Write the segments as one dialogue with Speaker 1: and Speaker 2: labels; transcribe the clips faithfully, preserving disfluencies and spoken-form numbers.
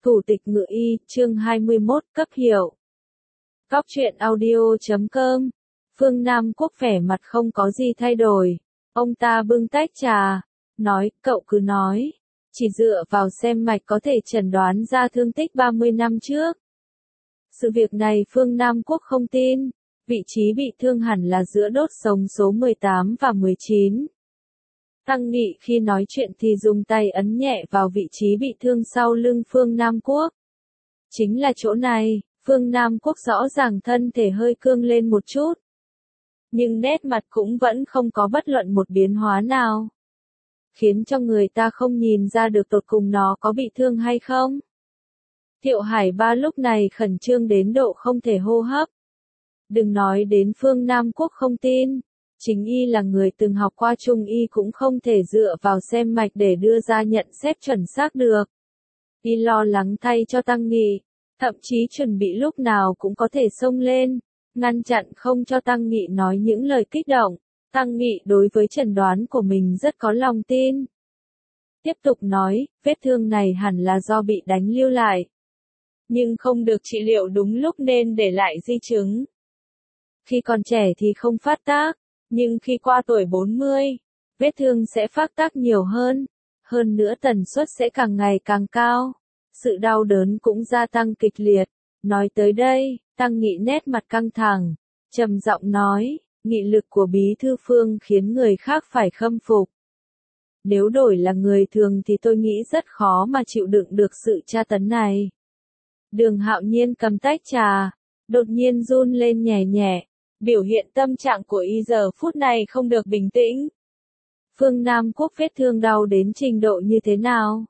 Speaker 1: Thủ tịch Ngự Y, chương hai mươi mốt, cấp hiệu. Cóc truyện audio chấm com. Phương Nam Quốc vẻ mặt không có gì thay đổi. Ông ta bưng tách trà, nói, cậu cứ nói. Chỉ dựa vào xem mạch có thể chẩn đoán ra thương tích ba mươi năm trước. Sự việc này Phương Nam Quốc không tin. Vị trí bị thương hẳn là giữa đốt sống số mười tám và mười chín. Tăng Nghị khi nói chuyện thì dùng tay ấn nhẹ vào vị trí bị thương sau lưng Phương Nam Quốc. Chính là chỗ này, Phương Nam Quốc rõ ràng thân thể hơi cương lên một chút. Nhưng nét mặt cũng vẫn không có bất luận một biến hóa nào. Khiến cho người ta không nhìn ra được tột cùng nó có bị thương hay không. Thiệu Hải Ba lúc này khẩn trương đến độ không thể hô hấp. Đừng nói đến Phương Nam Quốc không tin. Chính y là người từng học qua trung y cũng không thể dựa vào xem mạch để đưa ra nhận xét chuẩn xác được. Y lo lắng thay cho Tăng Nghị, thậm chí chuẩn bị lúc nào cũng có thể xông lên, ngăn chặn không cho Tăng Nghị nói những lời kích động. Tăng Nghị đối với chẩn đoán của mình rất có lòng tin. Tiếp tục nói, vết thương này hẳn là do bị đánh lưu lại. Nhưng không được trị liệu đúng lúc nên để lại di chứng. Khi còn trẻ thì không phát tác. Nhưng khi qua tuổi bốn mươi, vết thương sẽ phát tác nhiều hơn, hơn nữa tần suất sẽ càng ngày càng cao, sự đau đớn cũng gia tăng kịch liệt. Nói tới đây, Tăng Nghị nét mặt căng thẳng, trầm giọng nói, nghị lực của Bí Thư Phương khiến người khác phải khâm phục. Nếu đổi là người thường thì tôi nghĩ rất khó mà chịu đựng được sự tra tấn này. Đường Hạo Nhiên cầm tách trà, đột nhiên run lên nhẹ nhẹ. Biểu hiện tâm trạng của y giờ phút này không được bình tĩnh. Phương Nam Quốc vết thương đau đến trình độ như thế nào?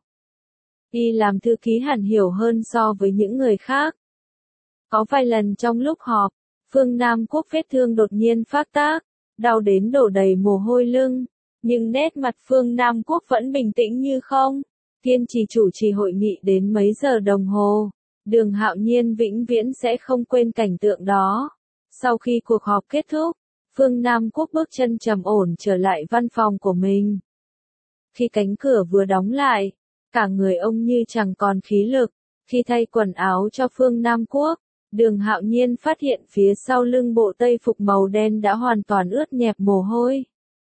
Speaker 1: Y làm thư ký hẳn hiểu hơn so với những người khác. Có vài lần trong lúc họp, Phương Nam Quốc vết thương đột nhiên phát tác, đau đến đổ đầy mồ hôi lưng. Nhưng nét mặt Phương Nam Quốc vẫn bình tĩnh như không. Kiên trì chủ trì hội nghị đến mấy giờ đồng hồ. Đường Hạo Nhiên vĩnh viễn sẽ không quên cảnh tượng đó. Sau khi cuộc họp kết thúc, Phương Nam Quốc bước chân trầm ổn trở lại văn phòng của mình. Khi cánh cửa vừa đóng lại, cả người ông như chẳng còn khí lực. Khi thay quần áo cho Phương Nam Quốc, Đường Hạo Nhiên phát hiện phía sau lưng bộ tây phục màu đen đã hoàn toàn ướt nhẹp mồ hôi.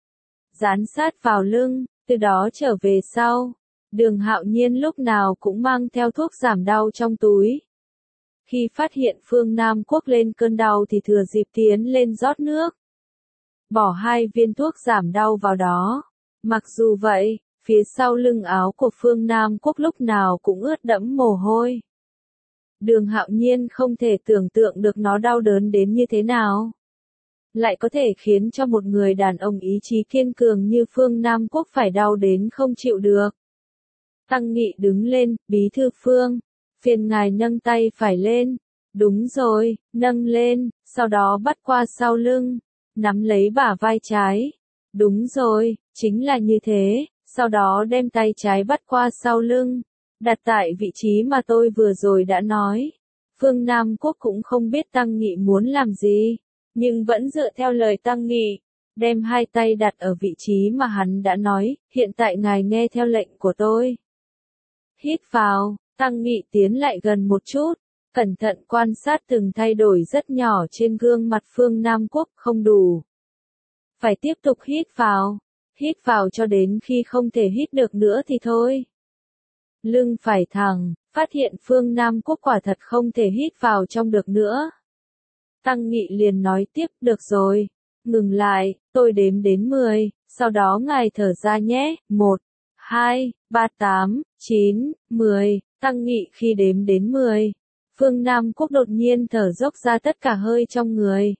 Speaker 1: Dán sát vào lưng, từ đó trở về sau, Đường Hạo Nhiên lúc nào cũng mang theo thuốc giảm đau trong túi. Khi phát hiện Phương Nam Quốc lên cơn đau thì thừa dịp tiến lên rót nước. Bỏ hai viên thuốc giảm đau vào đó. Mặc dù vậy, phía sau lưng áo của Phương Nam Quốc lúc nào cũng ướt đẫm mồ hôi. Đường Hạo Nhiên không thể tưởng tượng được nó đau đớn đến như thế nào. Lại có thể khiến cho một người đàn ông ý chí kiên cường như Phương Nam Quốc phải đau đến không chịu được. Tăng Nghị đứng lên, Bí Thư Phương. Phiền ngài nâng tay phải lên. Đúng rồi, nâng lên, sau đó bắt qua sau lưng, nắm lấy bả vai trái. Đúng rồi, chính là như thế, sau đó đem tay trái bắt qua sau lưng, đặt tại vị trí mà tôi vừa rồi đã nói. Phương Nam Quốc cũng không biết Tăng Nghị muốn làm gì, nhưng vẫn dựa theo lời Tăng Nghị, đem hai tay đặt ở vị trí mà hắn đã nói, hiện tại ngài nghe theo lệnh của tôi. Hít vào. Tăng Nghị tiến lại gần một chút, cẩn thận quan sát từng thay đổi rất nhỏ trên gương mặt Phương Nam Quốc, không đủ. Phải tiếp tục hít vào, hít vào cho đến khi không thể hít được nữa thì thôi. Lưng phải thẳng, phát hiện Phương Nam Quốc quả thật không thể hít vào trong được nữa. Tăng Nghị liền nói tiếp, được rồi, ngừng lại, tôi đếm đến mười, sau đó ngài thở ra nhé, một, hai, ba, tám, chín, mười. Tăng Nghị khi đếm đến mười, Phương Nam Quốc đột nhiên thở dốc ra tất cả hơi trong người.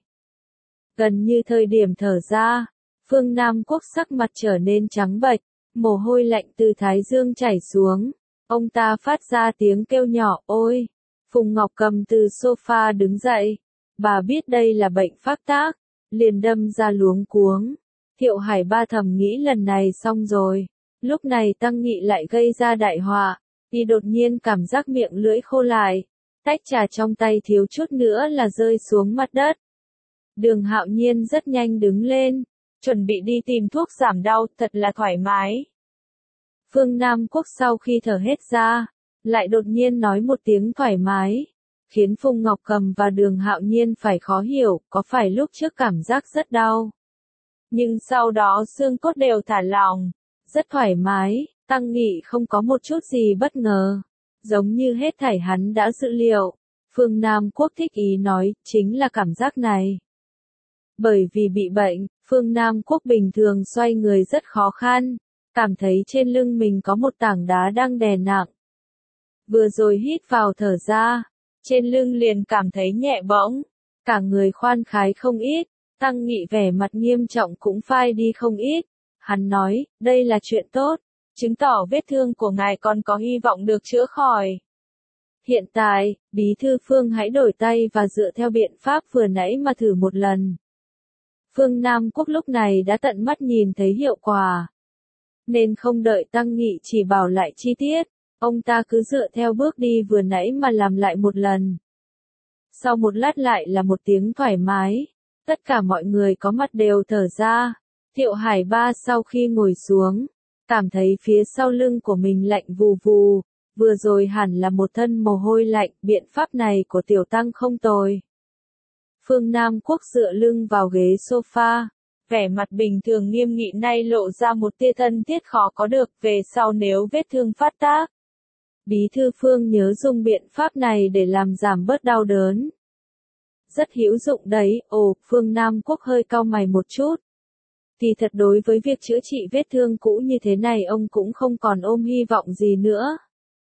Speaker 1: Gần như thời điểm thở ra, Phương Nam Quốc sắc mặt trở nên trắng bệch, mồ hôi lạnh từ thái dương chảy xuống. Ông ta phát ra tiếng kêu nhỏ, ôi! Phùng Ngọc Cầm từ sofa đứng dậy. Bà biết đây là bệnh phát tác, liền đâm ra luống cuống. Thiệu Hải Ba thầm nghĩ lần này xong rồi. Lúc này Tăng Nghị lại gây ra đại họa. Y đột nhiên cảm giác miệng lưỡi khô lại, tách trà trong tay thiếu chút nữa là rơi xuống mặt đất. Đường Hạo Nhiên rất nhanh đứng lên, chuẩn bị đi tìm thuốc giảm đau, thật là thoải mái. Phương Nam Quốc sau khi thở hết ra, lại đột nhiên nói một tiếng thoải mái, khiến Phùng Ngọc Cầm và Đường Hạo Nhiên phải khó hiểu, có phải lúc trước cảm giác rất đau. Nhưng sau đó xương cốt đều thả lỏng, rất thoải mái, Tăng Nghị không có một chút gì bất ngờ, giống như hết thảy hắn đã dự liệu. Phương Nam Quốc thích ý nói, chính là cảm giác này. Bởi vì bị bệnh, Phương Nam Quốc bình thường xoay người rất khó khăn, cảm thấy trên lưng mình có một tảng đá đang đè nặng. Vừa rồi hít vào thở ra, trên lưng liền cảm thấy nhẹ bỗng, cả người khoan khái không ít, Tăng Nghị vẻ mặt nghiêm trọng cũng phai đi không ít. Hắn nói, đây là chuyện tốt, chứng tỏ vết thương của ngài còn có hy vọng được chữa khỏi. Hiện tại, Bí thư Phương hãy đổi tay và dựa theo biện pháp vừa nãy mà thử một lần. Phương Nam Quốc lúc này đã tận mắt nhìn thấy hiệu quả, nên không đợi Tăng Nghị chỉ bảo lại chi tiết, ông ta cứ dựa theo bước đi vừa nãy mà làm lại một lần. Sau một lát lại là một tiếng thoải mái, tất cả mọi người có mặt đều thở ra. Thiệu Hải Ba sau khi ngồi xuống, cảm thấy phía sau lưng của mình lạnh vù vù, vừa rồi hẳn là một thân mồ hôi lạnh, biện pháp này của Tiểu Tăng không tồi. Phương Nam Quốc dựa lưng vào ghế sofa, vẻ mặt bình thường nghiêm nghị nay lộ ra một tia thân thiết khó có được, về sau nếu vết thương phát tác. Bí thư Phương nhớ dùng biện pháp này để làm giảm bớt đau đớn. Rất hữu dụng đấy, ồ, Phương Nam Quốc hơi cau mày một chút. Thì thật đối với việc chữa trị vết thương cũ như thế này ông cũng không còn ôm hy vọng gì nữa.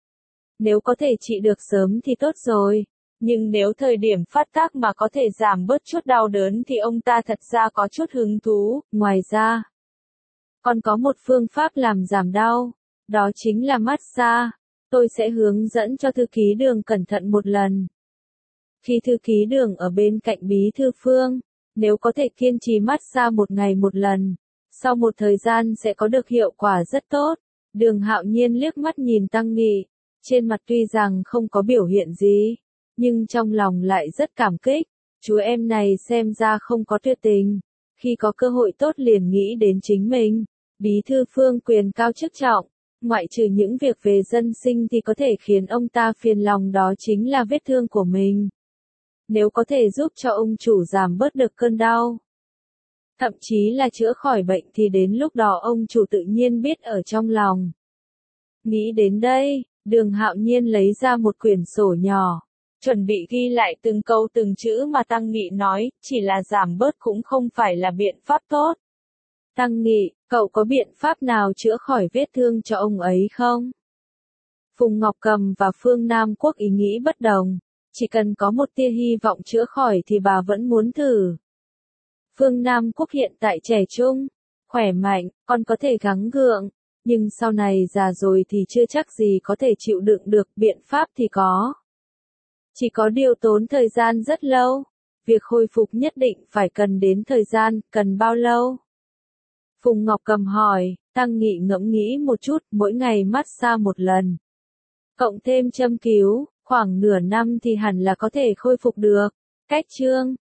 Speaker 1: Nếu có thể trị được sớm thì tốt rồi, nhưng nếu thời điểm phát tác mà có thể giảm bớt chút đau đớn thì ông ta thật ra có chút hứng thú. Ngoài ra, còn có một phương pháp làm giảm đau, đó chính là massage. Tôi sẽ hướng dẫn cho thư ký Đường cẩn thận một lần. Khi thư ký Đường ở bên cạnh Bí thư Phương, nếu có thể kiên trì massage một ngày một lần, sau một thời gian sẽ có được hiệu quả rất tốt. Đường Hạo Nhiên liếc mắt nhìn Tăng Nghị, trên mặt tuy rằng không có biểu hiện gì, nhưng trong lòng lại rất cảm kích. Chú em này xem ra không có tuyệt tình, khi có cơ hội tốt liền nghĩ đến chính mình. Bí thư Phương quyền cao chức trọng, ngoại trừ những việc về dân sinh thì có thể khiến ông ta phiền lòng đó chính là vết thương của mình. Nếu có thể giúp cho ông chủ giảm bớt được cơn đau, thậm chí là chữa khỏi bệnh thì đến lúc đó ông chủ tự nhiên biết ở trong lòng. Nghĩ đến đây, Đường Hạo Nhiên lấy ra một quyển sổ nhỏ, chuẩn bị ghi lại từng câu từng chữ mà Tăng Nghị nói, chỉ là giảm bớt cũng không phải là biện pháp tốt. Tăng Nghị, cậu có biện pháp nào chữa khỏi vết thương cho ông ấy không? Phùng Ngọc Cầm và Phương Nam Quốc ý nghĩ bất đồng, chỉ cần có một tia hy vọng chữa khỏi thì bà vẫn muốn thử. Phương Nam Quốc hiện tại trẻ trung, khỏe mạnh, còn có thể gắng gượng, nhưng sau này già rồi thì chưa chắc gì có thể chịu đựng được, biện pháp thì có. Chỉ có điều tốn thời gian rất lâu, việc hồi phục nhất định phải cần đến thời gian, cần bao lâu? Phùng Ngọc Cầm hỏi, Tăng Nghị ngẫm nghĩ một chút, mỗi ngày massage một lần. Cộng thêm châm cứu, khoảng nửa năm thì hẳn là có thể khôi phục được. Cách chương